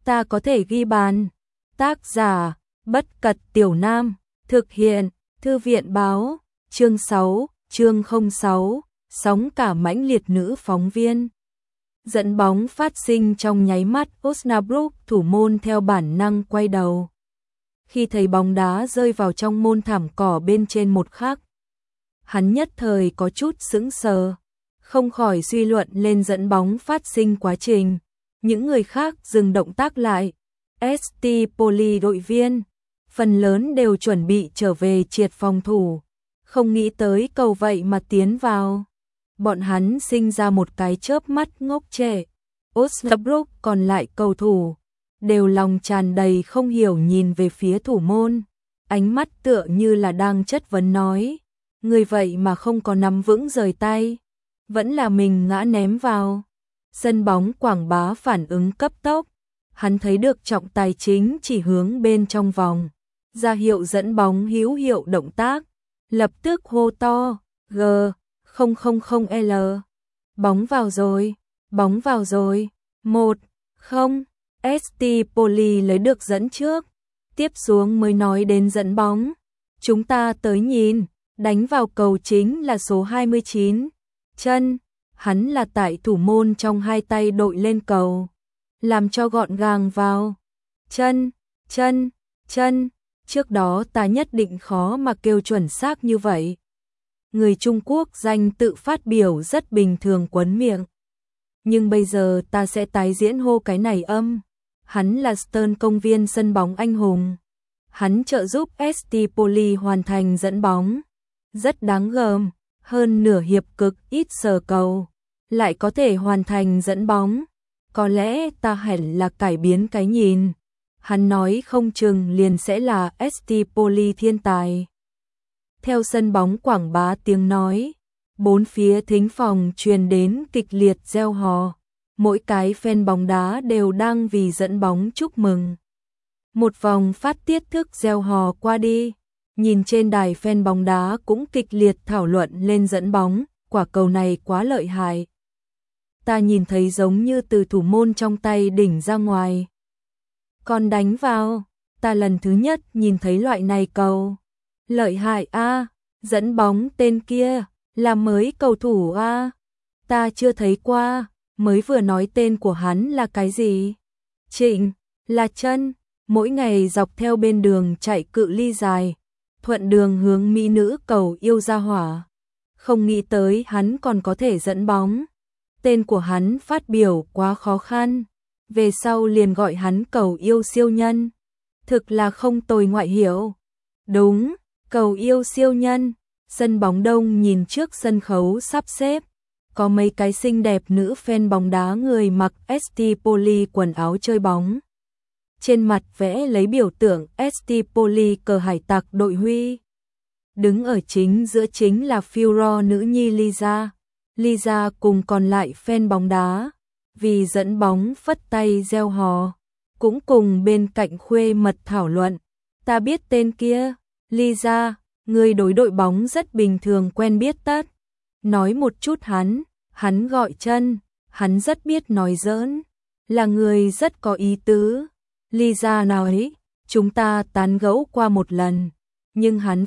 ta có thể ghi bàn. Tác giả, Bất Cật Tiểu Nam, thực hiện, Thư viện báo, chương 6, chương 06, sóng cả mãnh liệt nữ phóng viên. Dẫn bóng phát sinh trong nháy mắt, Osnabrück thủ môn theo bản năng quay đầu. Khi thấy bóng đá rơi vào trong môn thảm cỏ bên trên một khắc, hắn nhất thời có chút sững sờ, không khỏi suy luận lên dẫn bóng phát sinh quá trình. Những người khác dừng động tác lại. ST Poli đội viên, phần lớn đều chuẩn bị trở về triệt phòng thủ, không nghĩ tới cầu vậy mà tiến vào. Bọn hắn sinh ra một cái chớp mắt ngốc trệ. Osnabrück còn lại cầu thủ đều lòng tràn đầy không hiểu nhìn về phía thủ môn, ánh mắt tựa như là đang chất vấn nói, người vậy mà không có nắm vững rời tay, vẫn là mình ngã ném vào. Sân bóng Quảng Bá phản ứng cấp tốc, hắn thấy được trọng tài chính chỉ hướng bên trong vòng, ra hiệu dẫn bóng hữu hiệu động tác, lập tức hô to, G000L, bóng vào rồi, bóng vào rồi, 1-0, ST Poli lấy được dẫn trước, tiếp xuống mới nói đến dẫn bóng, chúng ta tới nhìn, đánh vào cầu chính là số 29, chân, hắn là tại thủ môn trong hai tay đội lên cầu, làm cho gọn gàng vào, chân, chân, chân, trước đó ta nhất định khó mà kêu chuẩn xác như vậy. Người Trung Quốc danh tự phát biểu rất bình thường quấn miệng. Nhưng bây giờ ta sẽ tái diễn hô cái này âm. Hắn là Stern công viên sân bóng anh hùng. Hắn trợ giúp ST Poli hoàn thành dẫn bóng. Rất đáng gờm, hơn nửa hiệp cực ít sờ cầu, lại có thể hoàn thành dẫn bóng. Có lẽ ta hẳn là cải biến cái nhìn. Hắn nói không chừng liền sẽ là ST Poli thiên tài. Theo sân bóng Quảng Bá tiếng nói, bốn phía thính phòng truyền đến kịch liệt reo hò, mỗi cái fan bóng đá đều đang vì dẫn bóng chúc mừng. Một vòng phát tiết thức reo hò qua đi, nhìn trên đài fan bóng đá cũng kịch liệt thảo luận lên dẫn bóng, quả cầu này quá lợi hại. Ta nhìn thấy giống như từ thủ môn trong tay đỉnh ra ngoài. Còn đánh vào, ta lần thứ nhất nhìn thấy loại này cầu. Lợi hại a, dẫn bóng tên kia là mới cầu thủ a, ta chưa thấy qua, mới vừa nói tên của hắn là cái gì? Trịnh, là chân, mỗi ngày dọc theo bên đường chạy cự ly dài, thuận đường hướng mỹ nữ cầu yêu ra hỏa. Không nghĩ tới hắn còn có thể dẫn bóng. Tên của hắn phát biểu quá khó khăn, về sau liền gọi hắn cầu yêu siêu nhân. Thực là không tồi ngoại hiệu. Đúng, cầu yêu siêu nhân. Sân bóng đông nhìn trước sân khấu sắp xếp, có mấy cái xinh đẹp nữ fan bóng đá người mặc ST Poli quần áo chơi bóng. Trên mặt vẽ lấy biểu tượng ST Poli cờ hải tặc đội huy. Đứng ở chính giữa chính là Führer nữ nhi Lisa. Lisa cùng còn lại fan bóng đá, vì dẫn bóng phất tay reo hò, cũng cùng bên cạnh khuê mật thảo luận. Ta biết tên kia, Lisa, người đối đội bóng rất bình thường quen biết tất. Nói một chút hắn gọi chân, hắn rất biết nói giỡn, là người rất có ý tứ. Lisa nói, chúng ta tán gẫu qua một lần, nhưng hắn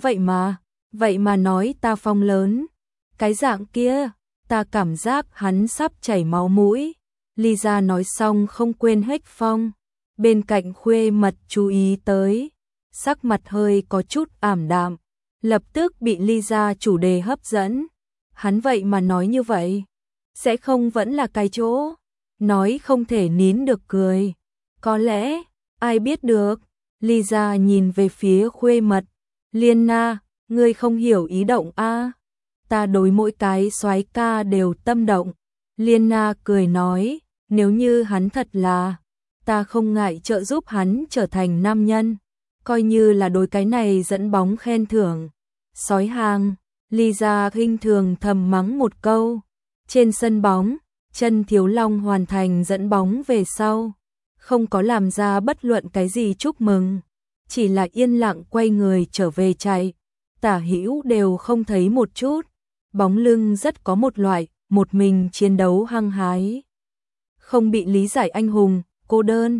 vậy mà nói ta phong lớn. Cái dạng kia, ta cảm giác hắn sắp chảy máu mũi. Lisa nói xong không quên hếch phong. Bên cạnh khuê mật chú ý tới, sắc mặt hơi có chút ảm đạm, lập tức bị Lisa chủ đề hấp dẫn. Hắn vậy mà nói như vậy, sẽ không vẫn là cái chỗ, nói không thể nín được cười. Có lẽ, ai biết được. Lisa nhìn về phía khuê mật. Liena, ngươi không hiểu ý động a? Ta đối mỗi cái soái ca đều tâm động. Liena cười nói, nếu như hắn thật là, ta không ngại trợ giúp hắn trở thành nam nhân, coi như là đối cái này dẫn bóng khen thưởng. Sói hàng, Lisa khinh thường thầm mắng một câu. Trên sân bóng, chân Thiếu Long hoàn thành dẫn bóng về sau, không có làm ra bất luận cái gì chúc mừng, chỉ là yên lặng quay người trở về chạy. Tả hữu đều không thấy một chút, bóng lưng rất có một loại, một mình chiến đấu hăng hái. Không bị lý giải anh hùng, cô đơn.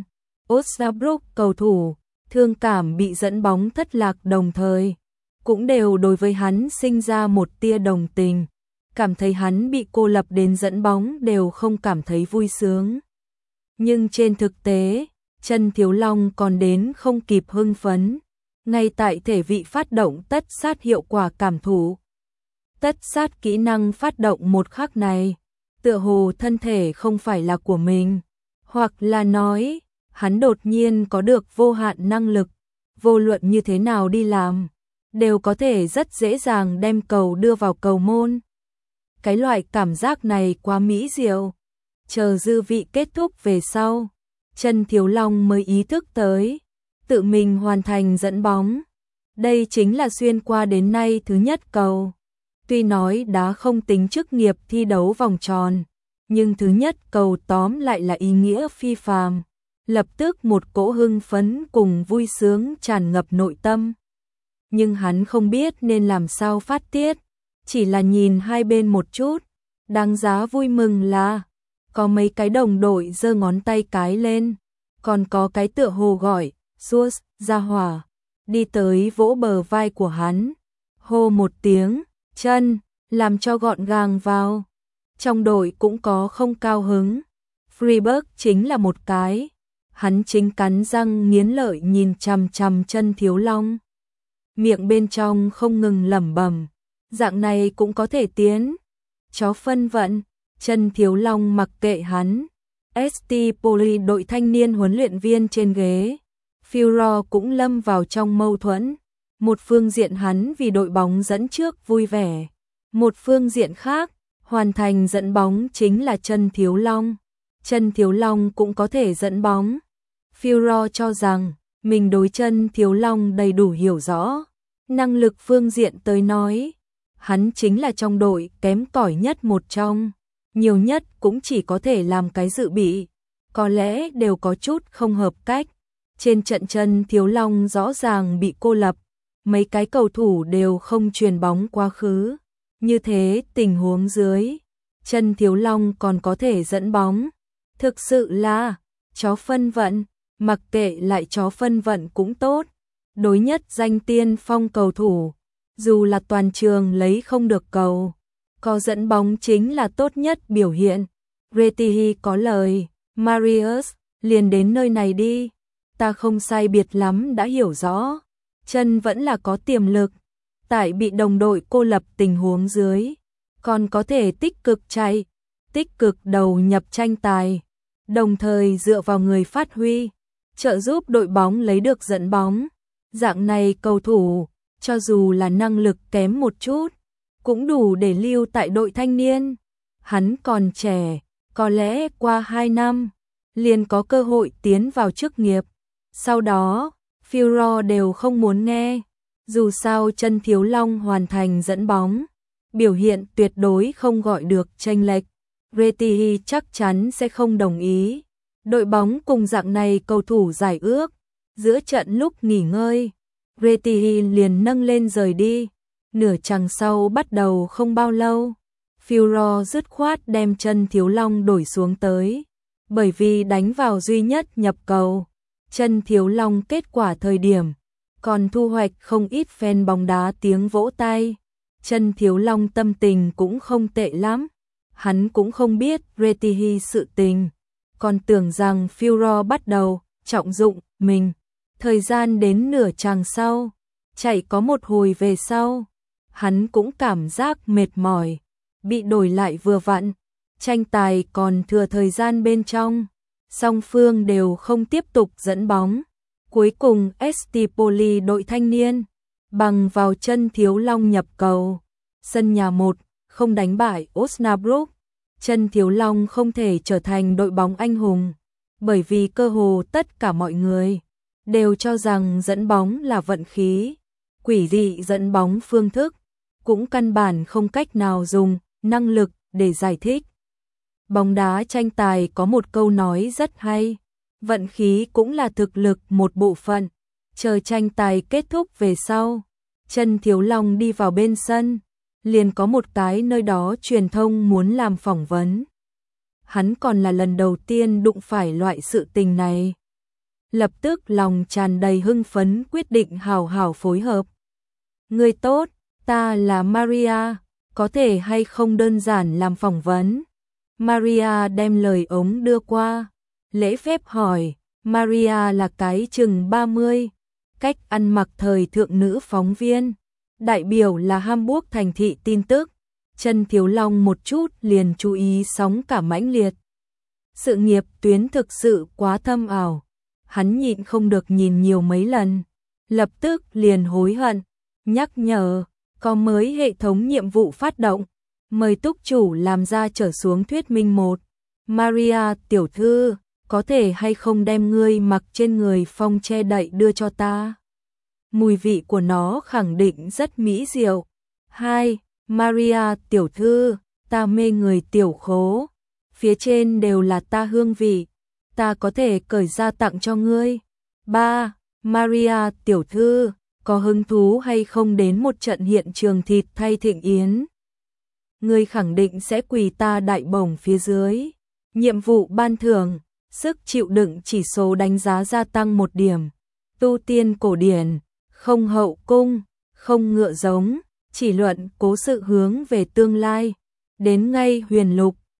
Osnabrück cầu thủ, thương cảm bị dẫn bóng thất lạc đồng thời, cũng đều đối với hắn sinh ra một tia đồng tình, cảm thấy hắn bị cô lập đến dẫn bóng đều không cảm thấy vui sướng. Nhưng trên thực tế, Chân Thiếu Long còn đến không kịp hưng phấn, ngay tại thể vị phát động tất sát hiệu quả cảm thụ. Tất sát kỹ năng phát động một khắc này, tựa hồ thân thể không phải là của mình, hoặc là nói, hắn đột nhiên có được vô hạn năng lực, vô luận như thế nào đi làm, đều có thể rất dễ dàng đem cầu đưa vào cầu môn. Cái loại cảm giác này quá mỹ diệu. Chờ dư vị kết thúc về sau, Chân Thiếu Long mới ý thức tới, tự mình hoàn thành dẫn bóng. Đây chính là xuyên qua đến nay thứ nhất cầu. Tuy nói đá không tính chức nghiệp thi đấu vòng tròn, nhưng thứ nhất cầu tóm lại là ý nghĩa phi phàm. Lập tức một cỗ hưng phấn cùng vui sướng tràn ngập nội tâm. Nhưng hắn không biết nên làm sao phát tiết, chỉ là nhìn hai bên một chút. Đáng giá vui mừng là có mấy cái đồng đội giơ ngón tay cái lên, còn có cái tựa hồ gọi Sus ra hỏa, đi tới vỗ bờ vai của hắn, hô một tiếng Chân, làm cho gọn gàng vào. Trong đội cũng có không cao hứng, Freiburg chính là một cái. Hắn chính cắn răng nghiến lợi nhìn chằm chằm Chân Thiếu Long, miệng bên trong không ngừng lẩm bẩm, dạng này cũng có thể tiến. Chó phân vận. Chân Thiếu Long mặc kệ hắn. ST Poli đội thanh niên huấn luyện viên trên ghế, Führer cũng lâm vào trong mâu thuẫn. Một phương diện hắn vì đội bóng dẫn trước vui vẻ, một phương diện khác, hoàn thành dẫn bóng chính là Chân Thiếu Long. Chân Thiếu Long cũng có thể dẫn bóng. Führer cho rằng mình đối Chân Thiếu Long đầy đủ hiểu rõ, năng lực phương diện tới nói, hắn chính là trong đội kém cỏi nhất một trong, nhiều nhất cũng chỉ có thể làm cái dự bị, có lẽ đều có chút không hợp cách. Trên trận Chân Thiếu Long rõ ràng bị cô lập, mấy cái cầu thủ đều không truyền bóng quá khứ. Như thế tình huống dưới, Chân Thiếu Long còn có thể dẫn bóng. Thực sự là chó phân vận, mặc kệ lại chó phân vận cũng tốt. Đối nhất danh tiên phong cầu thủ, dù là toàn trường lấy không được cầu, có dẫn bóng chính là tốt nhất biểu hiện. Retihi có lời, Marius, liền đến nơi này đi, ta không sai biệt lắm đã hiểu rõ. Chân vẫn là có tiềm lực, tại bị đồng đội cô lập tình huống dưới, còn có thể tích cực chạy, tích cực đầu nhập tranh tài, đồng thời dựa vào người phát huy, trợ giúp đội bóng lấy được dẫn bóng. Dạng này cầu thủ, cho dù là năng lực kém một chút, cũng đủ để lưu tại đội thanh niên. Hắn còn trẻ, có lẽ qua 2 năm, liền có cơ hội tiến vào chức nghiệp. Sau đó, Führer đều không muốn nghe. Dù sao Chân Thiếu Long hoàn thành dẫn bóng, biểu hiện tuyệt đối không gọi được chênh lệch. Retihi chắc chắn sẽ không đồng ý. Đội bóng cùng dạng này cầu thủ giải ước. Giữa trận lúc nghỉ ngơi, Retihi liền nâng lên rời đi. Nửa chặng sau bắt đầu không bao lâu, Führer dứt khoát đem Chân Thiếu Long đổi xuống tới, bởi vì đánh vào duy nhất nhập cầu. Chân Thiếu Long kết quả thời điểm, còn thu hoạch không ít fan bóng đá tiếng vỗ tay. Chân Thiếu Long tâm tình cũng không tệ lắm, hắn cũng không biết Retihi sự tình, còn tưởng rằng Führer bắt đầu trọng dụng mình. Thời gian đến nửa chặng sau, chạy có một hồi về sau, hắn cũng cảm giác mệt mỏi, bị đổi lại vừa vặn, tranh tài còn thừa thời gian bên trong, song phương đều không tiếp tục dẫn bóng. Cuối cùng ST Poli đội thanh niên bằng vào Chân Thiếu Long nhập cầu, sân nhà 1 không đánh bại Osnabrück. Chân Thiếu Long không thể trở thành đội bóng anh hùng, bởi vì cơ hồ tất cả mọi người đều cho rằng dẫn bóng là vận khí, quỷ dị dẫn bóng phương thức, cũng căn bản không cách nào dùng năng lực để giải thích. Bóng đá tranh tài có một câu nói rất hay, vận khí cũng là thực lực một bộ phận. Chờ tranh tài kết thúc về sau, Chân Thiếu Long đi vào bên sân, liền có một cái nơi đó truyền thông muốn làm phỏng vấn. Hắn còn là lần đầu tiên đụng phải loại sự tình này. lập tức lòng tràn đầy hưng phấn quyết định hào hào phối hợp. Người tốt, ta là Maria, có thể hay không đơn giản làm phỏng vấn. Maria đem lời ống đưa qua, lễ phép hỏi, Maria là cái chừng 30, cách ăn mặc thời thượng nữ phóng viên, đại biểu là Hamburg thành thị tin tức, Chân Thiếu Long một chút liền chú ý sóng cả mãnh liệt. Sự nghiệp tuyến thực sự quá thâm ảo, hắn nhịn không được nhìn nhiều mấy lần, lập tức liền hối hận, nhắc nhở, có mới hệ thống nhiệm vụ phát động, mời túc chủ làm ra trở xuống thuyết minh một. Maria tiểu thư, có thể hay không đem ngươi mặc trên người phong che đậy đưa cho ta? Mùi vị của nó khẳng định rất mỹ diệu. 2. Maria tiểu thư, ta mê người tiểu khố, phía trên đều là ta hương vị, ta có thể cởi ra tặng cho ngươi. 3. Maria tiểu thư, có hứng thú hay không đến một trận hiện trường thịt thay thịnh yến? Ngươi khẳng định sẽ quỳ ta đại bổng phía dưới. Nhiệm vụ ban thưởng, sức chịu đựng chỉ số đánh giá gia tăng 1 điểm. Tu tiên cổ điển, không hậu cung, không ngựa giống, chỉ luận cố sự hướng về tương lai. Đến ngay huyền lục,